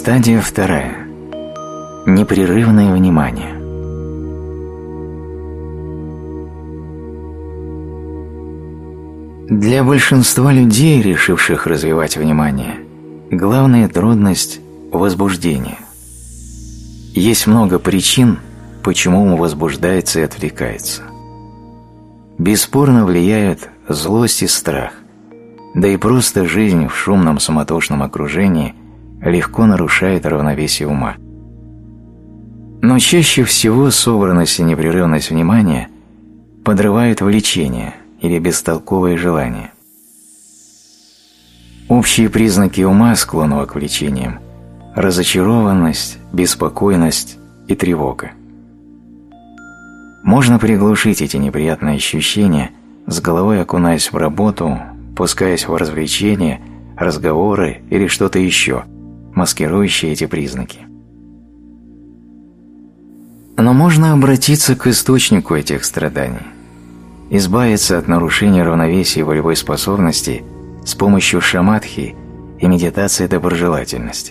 Стадия вторая. Непрерывное внимание. Для большинства людей, решивших развивать внимание, главная трудность – возбуждение. Есть много причин, почему ум возбуждается и отвлекается. Бесспорно влияют злость и страх, да и просто жизнь в шумном суматошном окружении легко нарушает равновесие ума. Но чаще всего собранность и непрерывность внимания подрывают влечение или бестолковые желания. Общие признаки ума, склонного к влечениям – разочарованность, беспокойность и тревога. Можно приглушить эти неприятные ощущения, с головой окунаясь в работу, пускаясь в развлечения, разговоры или что-то еще, маскирующее эти признаки. Но можно обратиться к источнику этих страданий, избавиться от нарушения равновесия волевой способности с помощью шамадхи и медитации доброжелательности.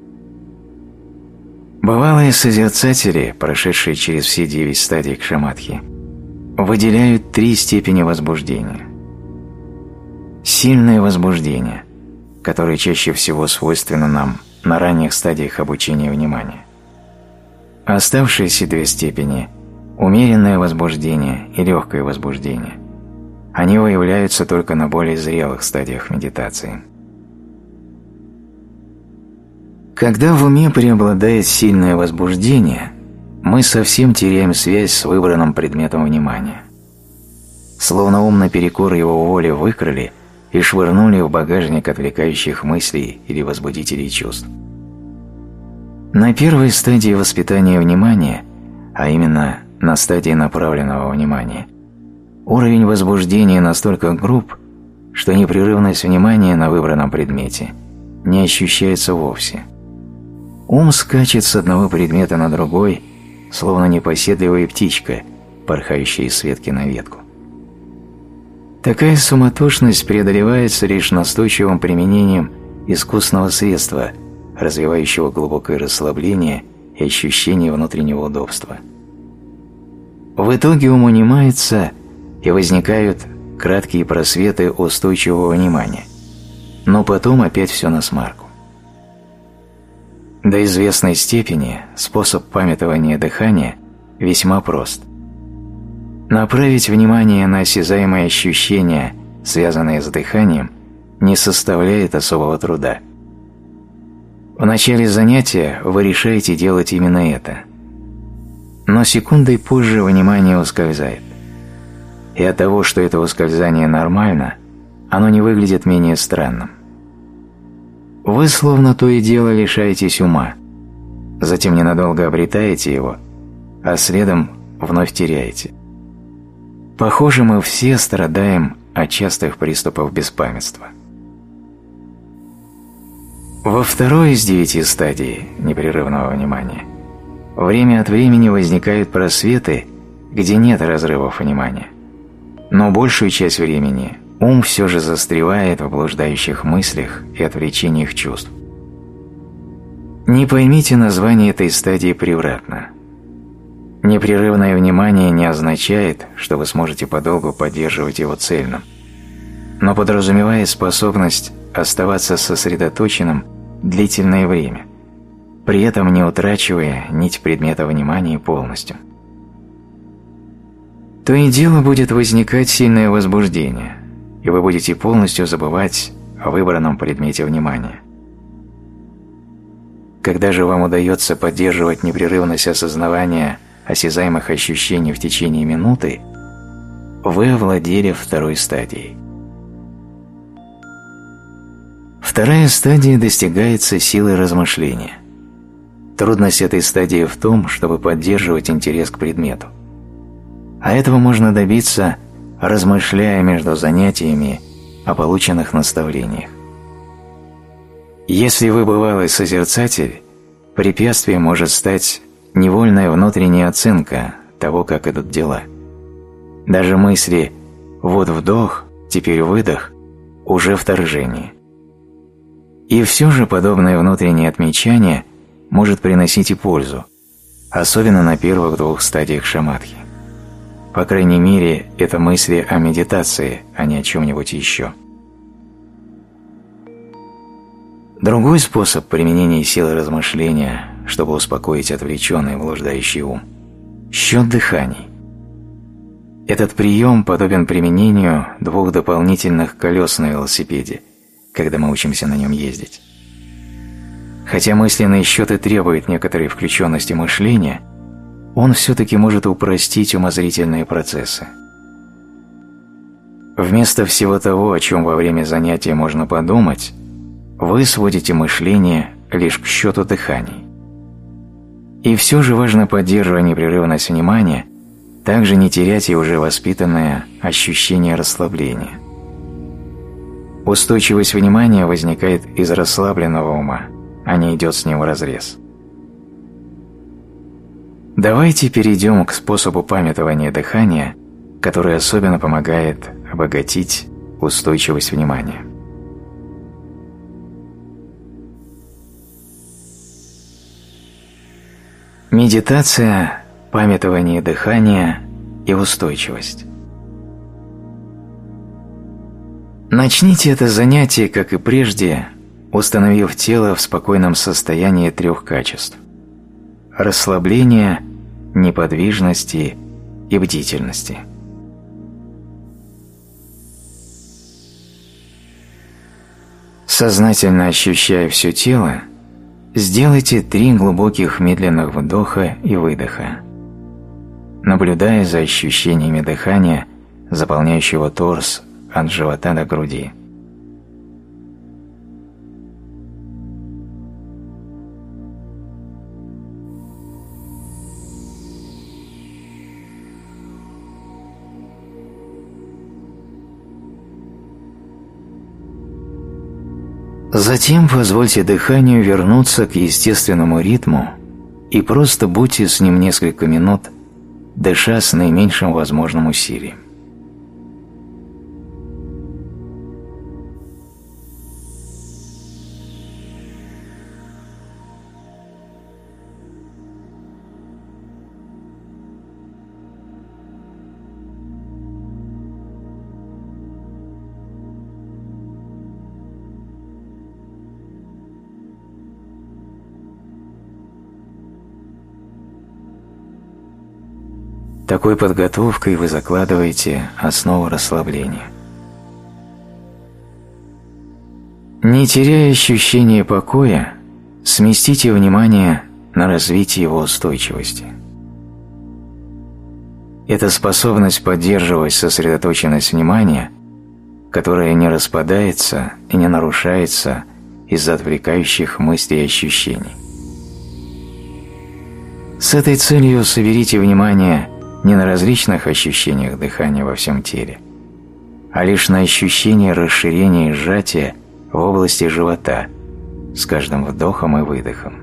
Бывалые созерцатели, прошедшие через все 9 стадий к шамадхи, выделяют 3 степени возбуждения. Сильное возбуждение, которое чаще всего свойственно нам на ранних стадиях обучения внимания. Оставшиеся 2 степени – умеренное возбуждение и легкое возбуждение. Они выявляются только на более зрелых стадиях медитации. Когда в уме преобладает сильное возбуждение, мы совсем теряем связь с выбранным предметом внимания. Словно ум наперекор его воле выкрали и швырнули в багажник отвлекающих мыслей или возбудителей чувств. На первой стадии воспитания внимания, а именно на стадии направленного внимания, уровень возбуждения настолько груб, что непрерывность внимания на выбранном предмете не ощущается вовсе. Ум скачет с одного предмета на другой, словно непоседливая птичка, порхающая из ветки на ветку. Такая суматошность преодолевается лишь настойчивым применением искусного средства, развивающего глубокое расслабление и ощущение внутреннего удобства. В итоге ум унимается, и возникают краткие просветы устойчивого внимания, но потом опять все насмарку. До известной степени способ памятования дыхания весьма прост. Направить внимание на осязаемые ощущения, связанные с дыханием, не составляет особого труда. В начале занятия вы решаете делать именно это, но секундой позже внимание ускользает. И от того, что это ускользание нормально, оно не выглядит менее странным. Вы словно то и дело лишаетесь ума, затем ненадолго обретаете его, а следом вновь теряете. Похоже, мы все страдаем от частых приступов беспамятства. Во второй из 9 стадий непрерывного внимания время от времени возникают просветы, где нет разрывов внимания, но большую часть времени ум все же застревает в блуждающих мыслях и отвлечениях чувств. Не поймите название этой стадии превратно. Непрерывное внимание не означает, что вы сможете подолгу поддерживать его цельным, но подразумевает способность оставаться сосредоточенным длительное время, при этом не утрачивая нить предмета внимания полностью. То и дело будет возникать сильное возбуждение, и вы будете полностью забывать о выбранном предмете внимания. Когда же вам удается поддерживать непрерывность осознавания осязаемых ощущений в течение минуты, вы овладели второй стадией. Вторая стадия достигается силой размышления. Трудность этой стадии в том, чтобы поддерживать интерес к предмету. А этого можно добиться, размышляя между занятиями о полученных наставлениях. Если вы бывалый созерцатель, препятствием может стать невольная внутренняя оценка того, как идут дела. Даже мысли «вот вдох, теперь выдох» уже вторжение. И все же подобное внутреннее отмечание может приносить и пользу, особенно на первых двух стадиях шамадхи. По крайней мере, это мысли о медитации, а не о чем-нибудь еще. Другой способ применения силы размышления, чтобы успокоить отвлеченный блуждающий ум – счет дыханий. Этот прием подобен применению двух дополнительных колес на велосипеде, когда мы учимся на нем ездить. Хотя мысленный счет и требует некоторой включенности мышления, он все-таки может упростить умозрительные процессы. Вместо всего того, о чем во время занятия можно подумать, вы сводите мышление лишь к счету дыханий. И все же важно, поддерживая непрерывность внимания, также не терять и уже воспитанное ощущение расслабления. Устойчивость внимания возникает из расслабленного ума, а не идет с ним вразрез. Давайте перейдем к способу памятования дыхания, который особенно помогает обогатить устойчивость внимания. Медитация, памятование дыхания и устойчивость. Начните это занятие, как и прежде, установив тело в спокойном состоянии трех качеств – расслабления, неподвижности и бдительности. Сознательно ощущая все тело, сделайте 3 глубоких медленных вдоха и выдоха, наблюдая за ощущениями дыхания, заполняющего торс от живота до груди. Затем позвольте дыханию вернуться к естественному ритму и просто будьте с ним несколько минут, дыша с наименьшим возможным усилием. Такой подготовкой вы закладываете основу расслабления. Не теряя ощущения покоя, сместите внимание на развитие его устойчивости. Это способность поддерживать сосредоточенность внимания, которая не распадается и не нарушается из-за отвлекающих мыслей и ощущений. С этой целью соберите внимание не на различных ощущениях дыхания во всем теле, а лишь на ощущении расширения и сжатия в области живота с каждым вдохом и выдохом.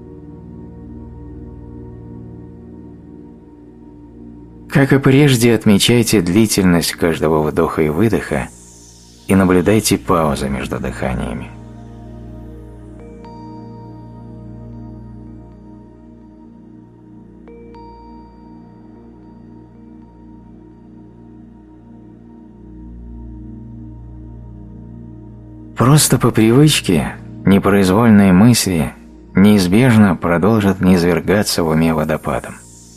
Как и прежде, отмечайте длительность каждого вдоха и выдоха и наблюдайте паузы между дыханиями. Просто по привычке непроизвольные мысли неизбежно продолжат низвергаться в уме водопадом.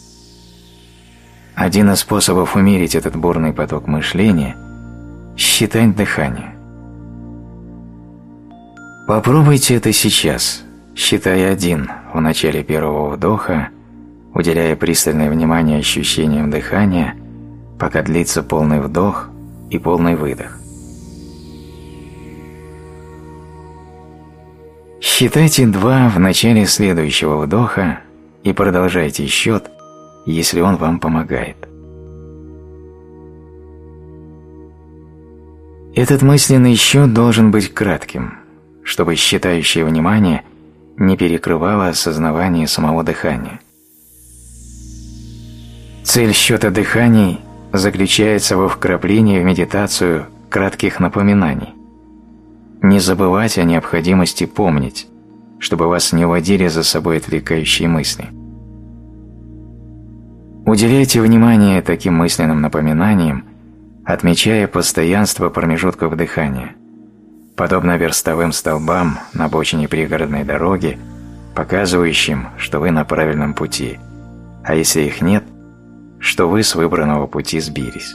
Один из способов умерить этот бурный поток мышления – считать дыхание. Попробуйте это сейчас, считая 1 в начале первого вдоха, уделяя пристальное внимание ощущениям дыхания, пока длится полный вдох и полный выдох. Считайте 2 в начале следующего вдоха и продолжайте счет, если он вам помогает. Этот мысленный счет должен быть кратким, чтобы считающее внимание не перекрывало осознавание самого дыхания. Цель счета дыханий заключается во вкраплении в медитацию кратких напоминаний. не забывать о необходимости помнить, чтобы вас не уводили за собой отвлекающие мысли. Уделяйте внимание таким мысленным напоминаниям, отмечая постоянство промежутков дыхания, подобно верстовым столбам на обочине пригородной дороги, показывающим, что вы на правильном пути, а если их нет, что вы с выбранного пути сбились.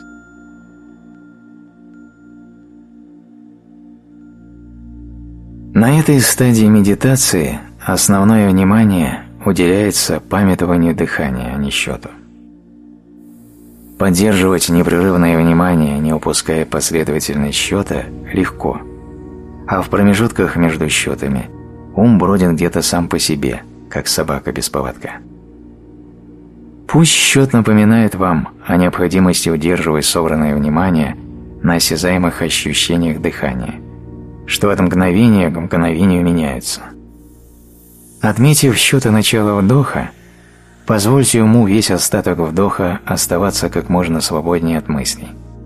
На этой стадии медитации основное внимание уделяется памятованию дыхания, а не счету. Поддерживать непрерывное внимание, не упуская последовательность счета, легко, а в промежутках между счетами ум бродит где-то сам по себе, как собака без поводка. Пусть счет напоминает вам о необходимости удерживать собранное внимание на осязаемых ощущениях дыхания, что от мгновения к мгновению меняется. Отметив счета начала вдоха, позвольте уму весь остаток вдоха оставаться как можно свободнее от мыслей.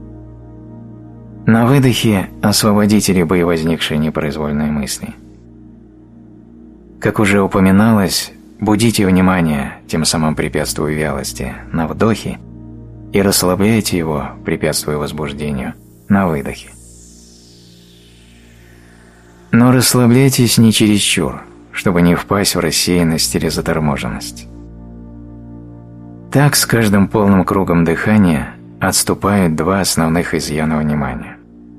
На выдохе освободите любые возникшие непроизвольные мысли. Как уже упоминалось, будите внимание, тем самым препятствуя вялости, на вдохе и расслабляйте его, препятствуя возбуждению, на выдохе. Но расслабляйтесь не чересчур, чтобы не впасть в рассеянность или заторможенность. Так с каждым полным кругом дыхания отступают два основных изъяна внимания.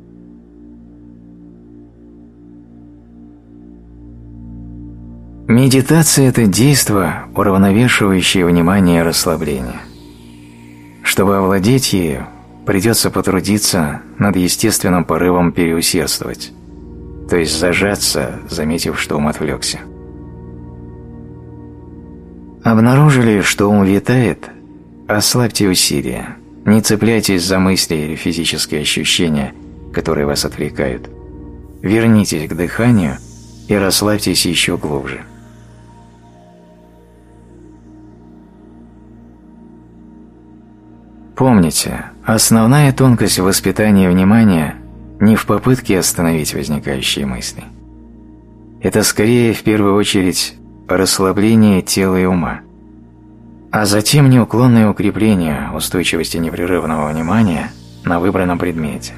Медитация – это действо, уравновешивающее внимание и расслабление. Чтобы овладеть ею, придется потрудиться над естественным порывом переусердствовать, то есть зажаться, заметив, что ум отвлекся. Обнаружили, что ум витает? Ослабьте усилия, не цепляйтесь за мысли или физические ощущения, которые вас отвлекают. Вернитесь к дыханию и расслабьтесь еще глубже. Помните, основная тонкость воспитания внимания не в попытке остановить возникающие мысли. Это скорее, в первую очередь, расслабление тела и ума, а затем неуклонное укрепление устойчивости непрерывного внимания на выбранном предмете.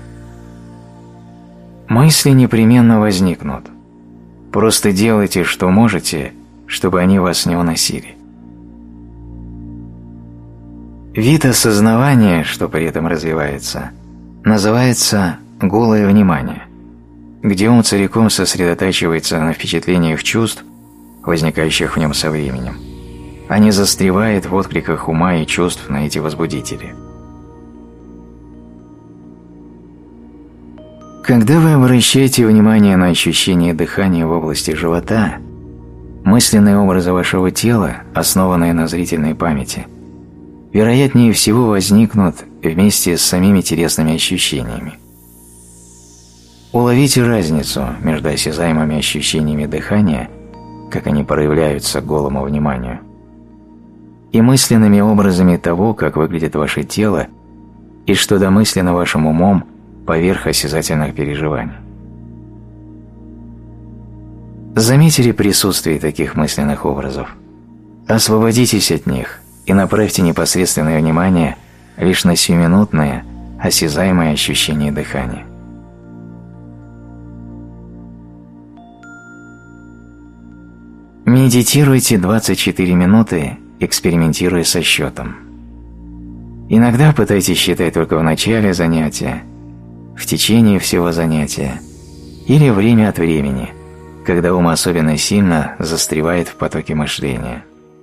Мысли непременно возникнут. Просто делайте, что можете, чтобы они вас не уносили. Вид осознавания, что при этом развивается, называется «голое внимание», где ум целиком сосредотачивается на впечатлениях чувств, возникающих в нем со временем, а не застревает в откликах ума и чувств на эти возбудители. Когда вы обращаете внимание на ощущение дыхания в области живота, мысленные образы вашего тела, основанные на зрительной памяти, вероятнее всего возникнут вместе с самими телесными ощущениями. Уловите разницу между осязаемыми ощущениями дыхания, как они проявляются к голому вниманию, и мысленными образами того, как выглядит ваше тело и что домысленно вашим умом поверх осязательных переживаний. Заметили присутствие таких мысленных образов? Освободитесь от них и направьте непосредственное внимание лишь на сиюминутное, осязаемое ощущение дыхания. Медитируйте 24 минуты, экспериментируя со счетом. Иногда пытайтесь считать только в начале занятия, в течение всего занятия или время от времени, когда ум особенно сильно застревает в потоке мышления.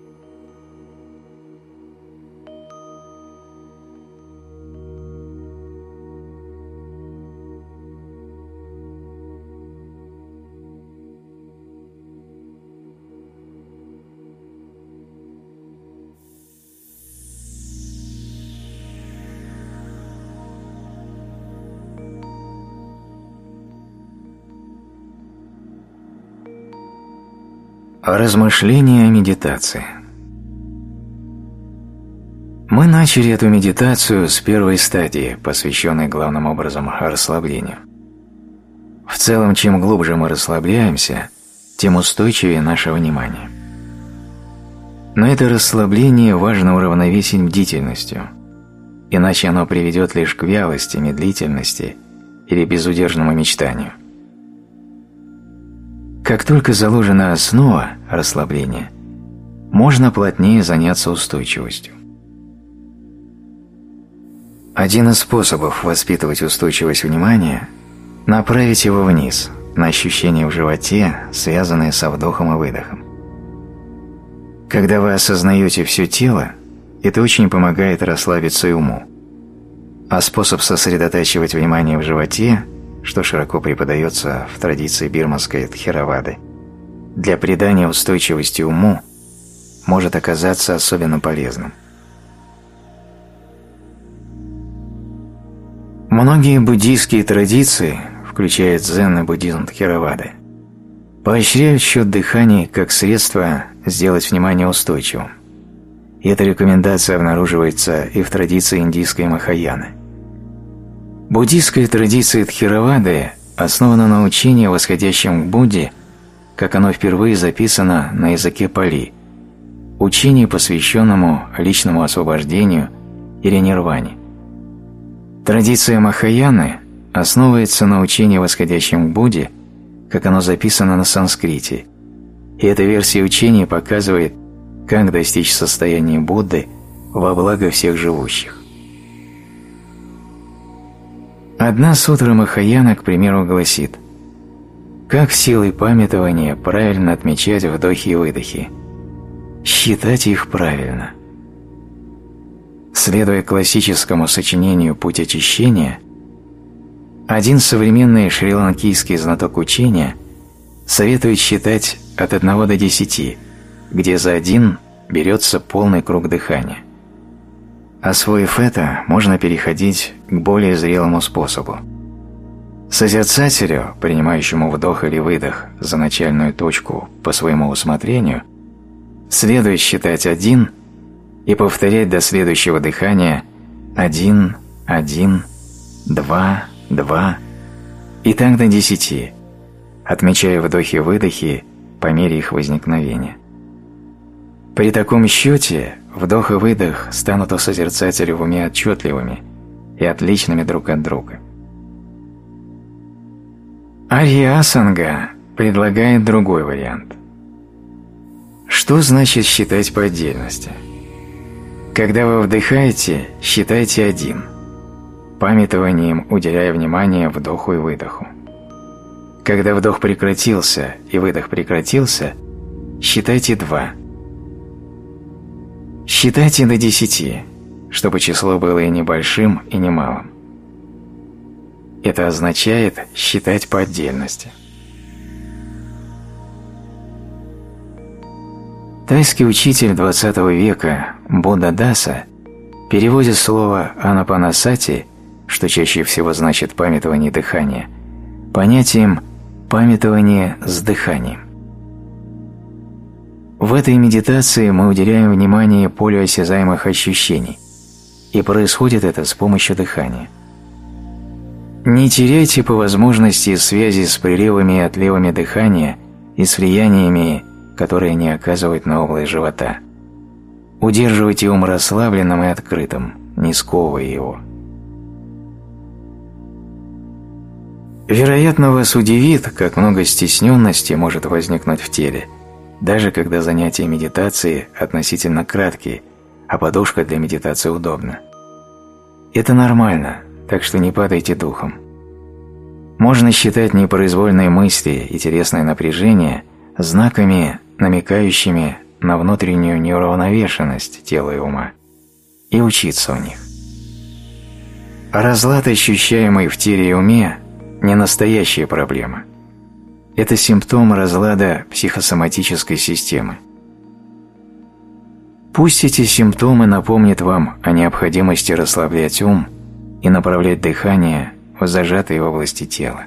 Размышления о медитации. Мы начали эту медитацию с первой стадии, посвященной главным образом расслаблению. В целом, чем глубже мы расслабляемся, тем устойчивее наше внимание. Но это расслабление важно уравновесить бдительностью, иначе оно приведет лишь к вялости, медлительности или безудержному мечтанию. Как только заложена основа расслабления, можно плотнее заняться устойчивостью. Один из способов воспитывать устойчивость внимания – направить его вниз, на ощущения в животе, связанные со вдохом и выдохом. Когда вы осознаете все тело, это очень помогает расслабиться и уму. А способ сосредотачивать внимание в животе, что широко преподается в традиции бирманской тхеравады, для придания устойчивости уму может оказаться особенно полезным. Многие буддийские традиции, включая дзен и буддизм тхеравады, поощряют счет дыхания как средство сделать внимание устойчивым. И эта рекомендация обнаруживается и в традиции индийской Махаяны. Буддийская традиция тхеравады основана на учении, восходящем к Будде, как оно впервые записано на языке пали, учении, посвященному личному освобождению или нирване. Традиция Махаяны основывается на учении, восходящем к Будде, как оно записано на санскрите, и эта версия учения показывает, как достичь состояния Будды во благо всех живущих. Одна сутра Махаяна, к примеру, гласит: «Как силой памятования правильно отмечать вдохи и выдохи? Считать их правильно». Следуя классическому сочинению «Путь очищения», один современный шри-ланкийский знаток учения советует считать от 1 до 10, где за 1 берется полный круг дыхания. Освоив это, можно переходить к более зрелому способу. Созерцателю, принимающему вдох или выдох за начальную точку по своему усмотрению, следует считать 1 и повторять до следующего дыхания 1, 1, 2, 2 и так до 10, отмечая вдохи-выдохи по мере их возникновения. При таком счете вдох и выдох станут у созерцателя в уме отчетливыми и отличными друг от друга. Арья Асанга предлагает другой вариант. Что значит считать по отдельности? Когда вы вдыхаете, считайте 1, памятованием уделяя внимание вдоху и выдоху. Когда вдох прекратился и выдох прекратился, считайте 2. Считайте до 10, чтобы число было и небольшим, и немалым. Это означает считать по отдельности. Тайский учитель XX века Будда Даса переводит слово «анапанасати», что чаще всего значит «памятование дыхания», понятием «памятование с дыханием». В этой медитации мы уделяем внимание полю осязаемых ощущений, и происходит это с помощью дыхания. Не теряйте по возможности связи с приливами и отливами дыхания и с влияниями, которые они оказывают на область живота. Удерживайте ум расслабленным и открытым, не сковывая его. Вероятно, вас удивит, как много стесненности может возникнуть в теле, даже когда занятия медитации относительно краткие, а подушка для медитации удобна. Это нормально, так что не падайте духом. Можно считать непроизвольные мысли и телесное напряжение знаками, намекающими на внутреннюю неуравновешенность тела и ума, и учиться у них. Разлад, ощущаемый в теле и уме, не настоящая проблема. Это симптом разлада психосоматической системы. Пусть эти симптомы напомнят вам о необходимости расслаблять ум и направлять дыхание в зажатые области тела.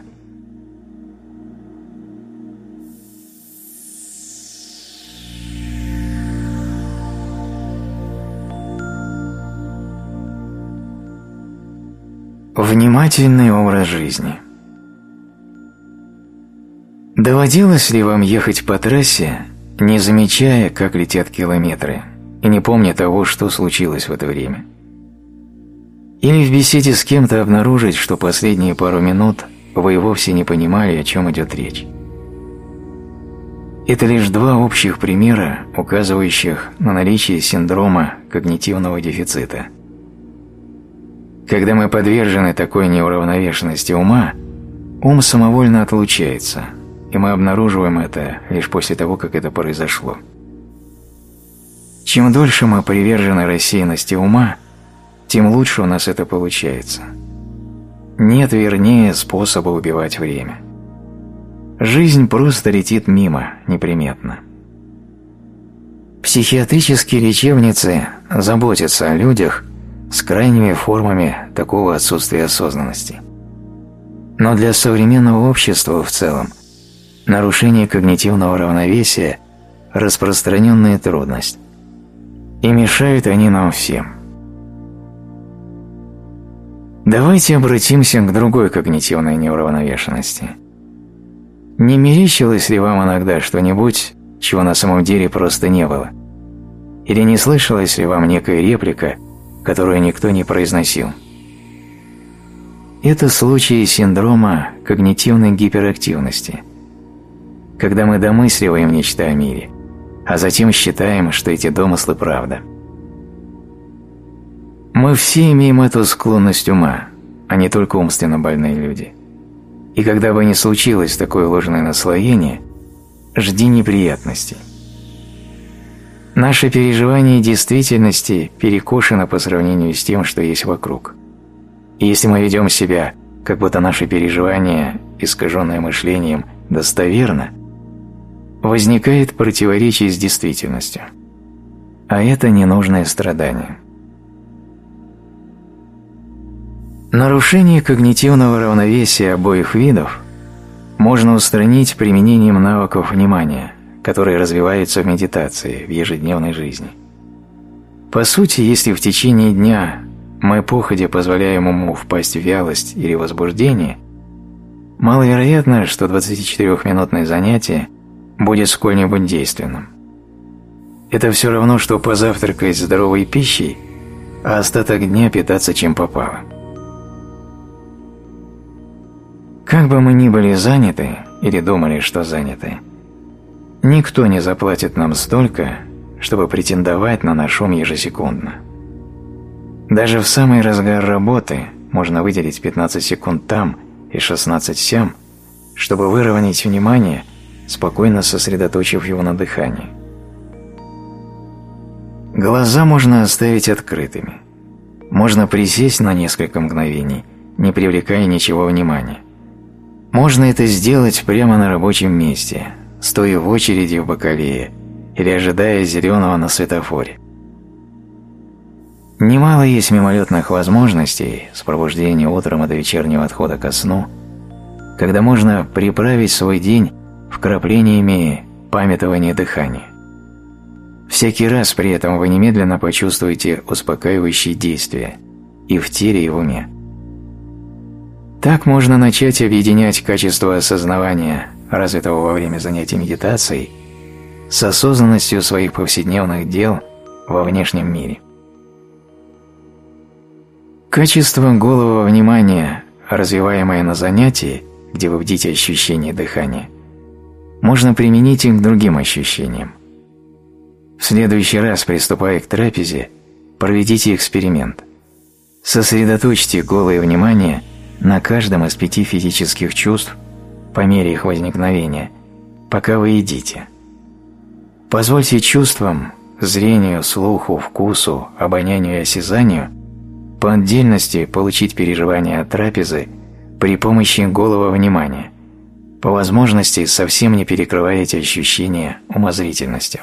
Внимательный образ жизни. Доводилось ли вам ехать по трассе, не замечая, как летят километры, и не помня того, что случилось в это время? Или в беседе с кем-то обнаружить, что последние пару минут вы вовсе не понимали, о чем идет речь? Это лишь два общих примера, указывающих на наличие синдрома когнитивного дефицита. Когда мы подвержены такой неуравновешенности ума, ум самовольно отлучается, и мы обнаруживаем это лишь после того, как это произошло. Чем дольше мы привержены рассеянности ума, тем лучше у нас это получается. Нет вернее способа убивать время. Жизнь просто летит мимо, неприметно. Психиатрические лечебницы заботятся о людях с крайними формами такого отсутствия осознанности. Но для современного общества в целом нарушение когнитивного равновесия – распространенная трудность, и мешают они нам всем. Давайте обратимся к другой когнитивной неуравновешенности. Не мерещилось ли вам иногда что-нибудь, чего на самом деле просто не было? Или не слышалась ли вам некая реплика, которую никто не произносил? Это случаи синдрома когнитивной гиперактивности, когда мы домысливаем нечто о мире, а затем считаем, что эти домыслы правда. Мы все имеем эту склонность ума, а не только умственно больные люди. И когда бы ни случилось такое ложное наслоение, жди неприятностей. Наше переживание действительности перекошено по сравнению с тем, что есть вокруг. И если мы ведем себя, как будто наше переживание, искаженное мышлением, достоверно, возникает противоречие с действительностью. А это ненужное страдание. Нарушение когнитивного равновесия обоих видов можно устранить применением навыков внимания, которые развиваются в медитации, в ежедневной жизни. По сути, если в течение дня мы походя позволяем уму впасть в вялость или возбуждение, маловероятно, что 24-минутное занятие будет сколь-нибудь действенным. Это все равно, что позавтракать здоровой пищей, а остаток дня питаться чем попало. Как бы мы ни были заняты или думали, что заняты, никто не заплатит нам столько, чтобы претендовать на наш ум ежесекундно. Даже в самый разгар работы можно выделить 15 секунд там и 16 сям, чтобы выровнять внимание, спокойно сосредоточив его на дыхании. Глаза можно оставить открытыми. Можно присесть на несколько мгновений, не привлекая ничего внимания. Можно это сделать прямо на рабочем месте, стоя в очереди в бакалее или ожидая зеленого на светофоре. Немало есть мимолетных возможностей с пробуждения утром и до вечернего отхода ко сну, когда можно приправить свой день вкраплениями памятования дыхания. Всякий раз при этом вы немедленно почувствуете успокаивающие действия и в теле, и в уме. Так можно начать объединять качество осознавания, развитого во время занятий медитацией, с осознанностью своих повседневных дел во внешнем мире. Качество голого внимания, развиваемое на занятии, где вы бдите ощущение дыхания, можно применить и к другим ощущениям. В следующий раз, приступая к трапезе, проведите эксперимент. Сосредоточьте голое внимание на каждом из 5 физических чувств по мере их возникновения, пока вы едите. Позвольте чувствам, зрению, слуху, вкусу, обонянию и осязанию по отдельности получить переживания от трапезы при помощи голого внимания, по возможности совсем не перекрывая эти ощущения умозрительностью.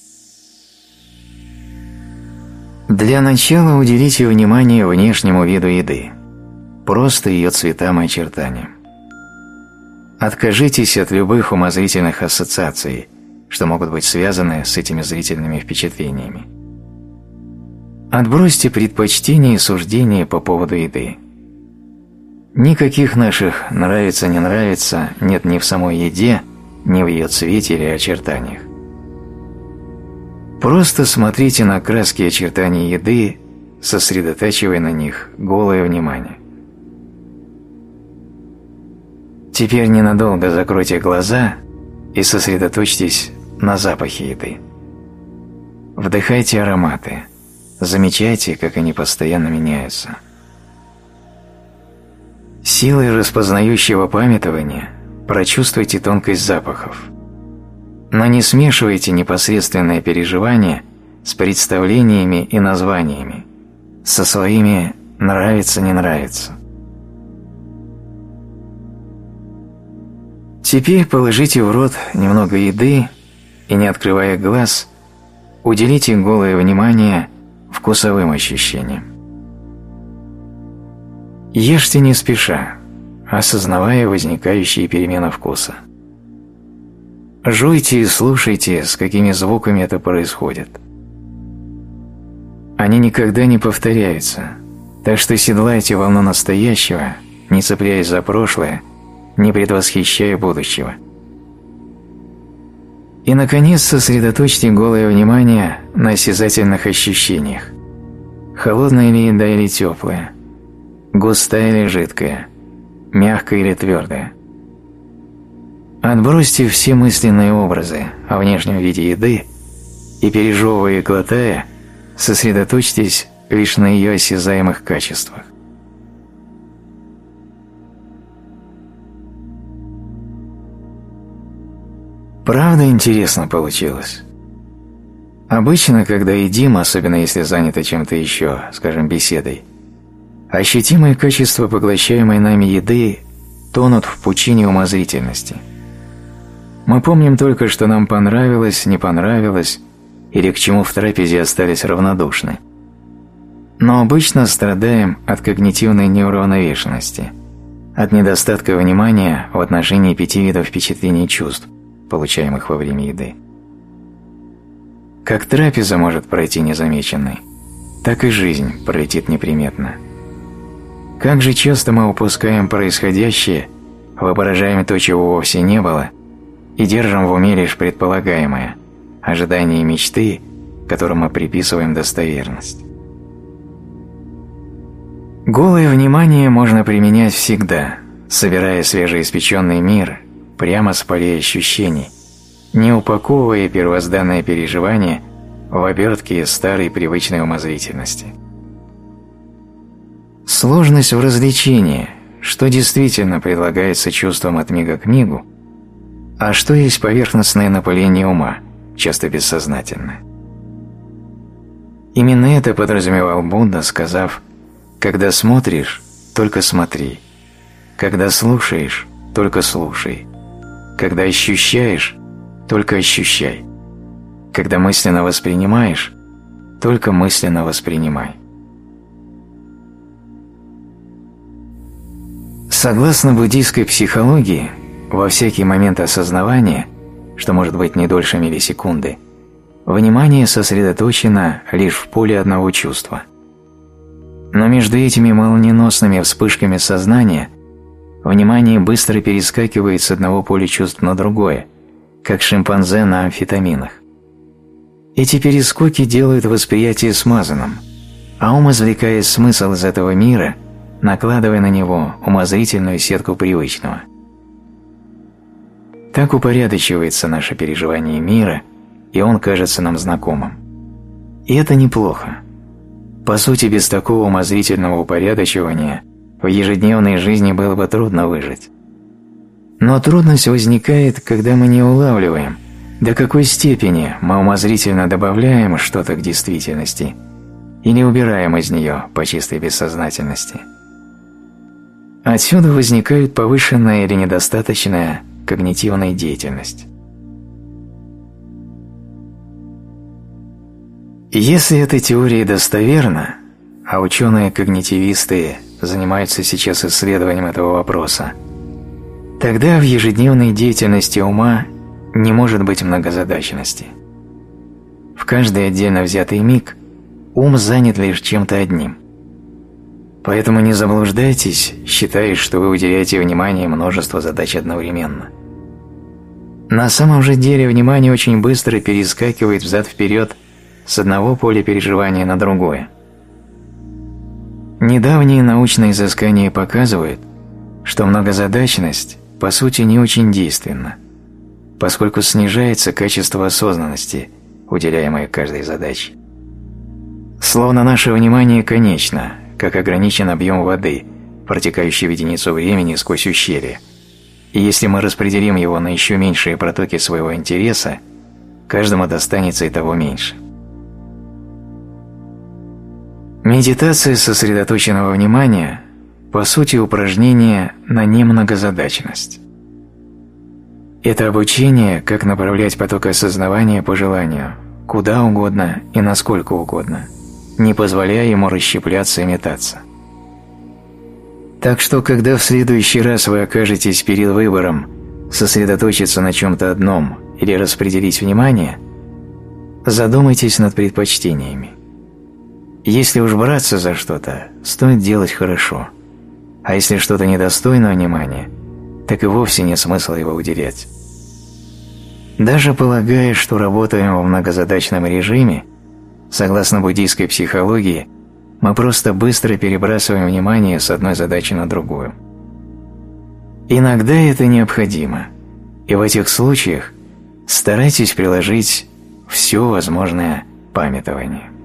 Для начала уделите внимание внешнему виду еды, просто ее цветам и очертаниям. Откажитесь от любых умозрительных ассоциаций, что могут быть связаны с этими зрительными впечатлениями. Отбросьте предпочтения и суждения по поводу еды. Никаких наших «нравится-не нравится» нет ни в самой еде, ни в ее цвете или очертаниях. Просто смотрите на краски и очертания еды, сосредотачивая на них голое внимание. Теперь ненадолго закройте глаза и сосредоточьтесь на запахе еды. Вдыхайте ароматы, замечайте, как они постоянно меняются. Силой распознающего памятования прочувствуйте тонкость запахов, но не смешивайте непосредственное переживание с представлениями и названиями, со своими «нравится-не нравится». Теперь положите в рот немного еды и, не открывая глаз, уделите голое внимание вкусовым ощущениям. Ешьте не спеша, осознавая возникающие перемены вкуса. Жуйте и слушайте, с какими звуками это происходит. Они никогда не повторяются, так что седлайте волну настоящего, не цепляясь за прошлое, не предвосхищая будущего. И, наконец, сосредоточьте голое внимание на осязательных ощущениях. Холодная ли еда или теплая, густая или жидкая, мягкая или твердая. Отбросьте все мысленные образы о внешнем виде еды и, пережевывая и глотая, сосредоточьтесь лишь на ее осязаемых качествах. Правда интересно получилось. Обычно, когда едим, особенно если заняты чем-то еще, скажем, беседой, ощутимые качества поглощаемой нами еды тонут в пучине умозрительности. Мы помним только, что нам понравилось, не понравилось, или к чему в трапезе остались равнодушны. Но обычно страдаем от когнитивной неуравновешенности, от недостатка внимания в отношении 5 видов впечатлений и чувств, получаемых во время еды. Как трапеза может пройти незамеченной, так и жизнь пролетит неприметно. Как же часто мы упускаем происходящее, воображаем то, чего вовсе не было, и держим в уме лишь предполагаемое, ожидания и мечты, которым мы приписываем достоверность. Голое внимание можно применять всегда, собирая свежеиспеченный мир прямо с полей ощущений, не упаковывая первозданное переживание в обертки старой привычной умозрительности. Сложность в развлечении, что действительно предлагается чувством от мига к мигу, а что есть поверхностное напыление ума, часто бессознательное. Именно это подразумевал Будда, сказав: «Когда смотришь, только смотри, когда слушаешь, только слушай, когда ощущаешь, только ощущай, когда мысленно воспринимаешь, только мысленно воспринимай». Согласно буддийской психологии, во всякий момент осознавания, что может быть не дольше миллисекунды, внимание сосредоточено лишь в поле одного чувства. Но между этими молниеносными вспышками сознания внимание быстро перескакивает с одного поля чувств на другое, как шимпанзе на амфетаминах. Эти перескоки делают восприятие смазанным, а ум извлекает смысл из этого мира, накладывая на него умозрительную сетку привычного. Так упорядочивается наше переживание мира, и он кажется нам знакомым. И это неплохо. По сути, без такого умозрительного упорядочивания в ежедневной жизни было бы трудно выжить. Но трудность возникает, когда мы не улавливаем, до какой степени мы умозрительно добавляем что-то к действительности или убираем из нее по чистой бессознательности. Отсюда возникает повышенная или недостаточная когнитивная деятельность. Если эта теория достоверна, а ученые-когнитивисты занимаются сейчас исследованием этого вопроса, тогда в ежедневной деятельности ума не может быть многозадачности. В каждый отдельно взятый миг ум занят лишь чем-то одним. Поэтому не заблуждайтесь, считая, что вы уделяете внимание множеству задач одновременно. На самом же деле внимание очень быстро перескакивает взад-вперед с одного поля переживания на другое. Недавние научные изыскания показывают, что многозадачность по сути не очень действенна, поскольку снижается качество осознанности, уделяемое каждой задаче. Словно наше внимание конечно, как ограничен объем воды, протекающий в единицу времени сквозь ущелье, и если мы распределим его на еще меньшие протоки своего интереса, каждому достанется и того меньше. Медитация сосредоточенного внимания по сути упражнение на немногозадачность. Это обучение, как направлять поток осознавания по желанию, куда угодно и насколько угодно, не позволяя ему расщепляться и метаться. Так что, когда в следующий раз вы окажетесь перед выбором сосредоточиться на чем-то одном или распределить внимание, задумайтесь над предпочтениями. Если уж браться за что-то, стоит делать хорошо, а если что-то недостойно внимания, так и вовсе нет смысла его уделять. Даже полагая, что работаем в многозадачном режиме, согласно буддийской психологии, мы просто быстро перебрасываем внимание с одной задачи на другую. Иногда это необходимо, и в этих случаях старайтесь приложить все возможное памятование.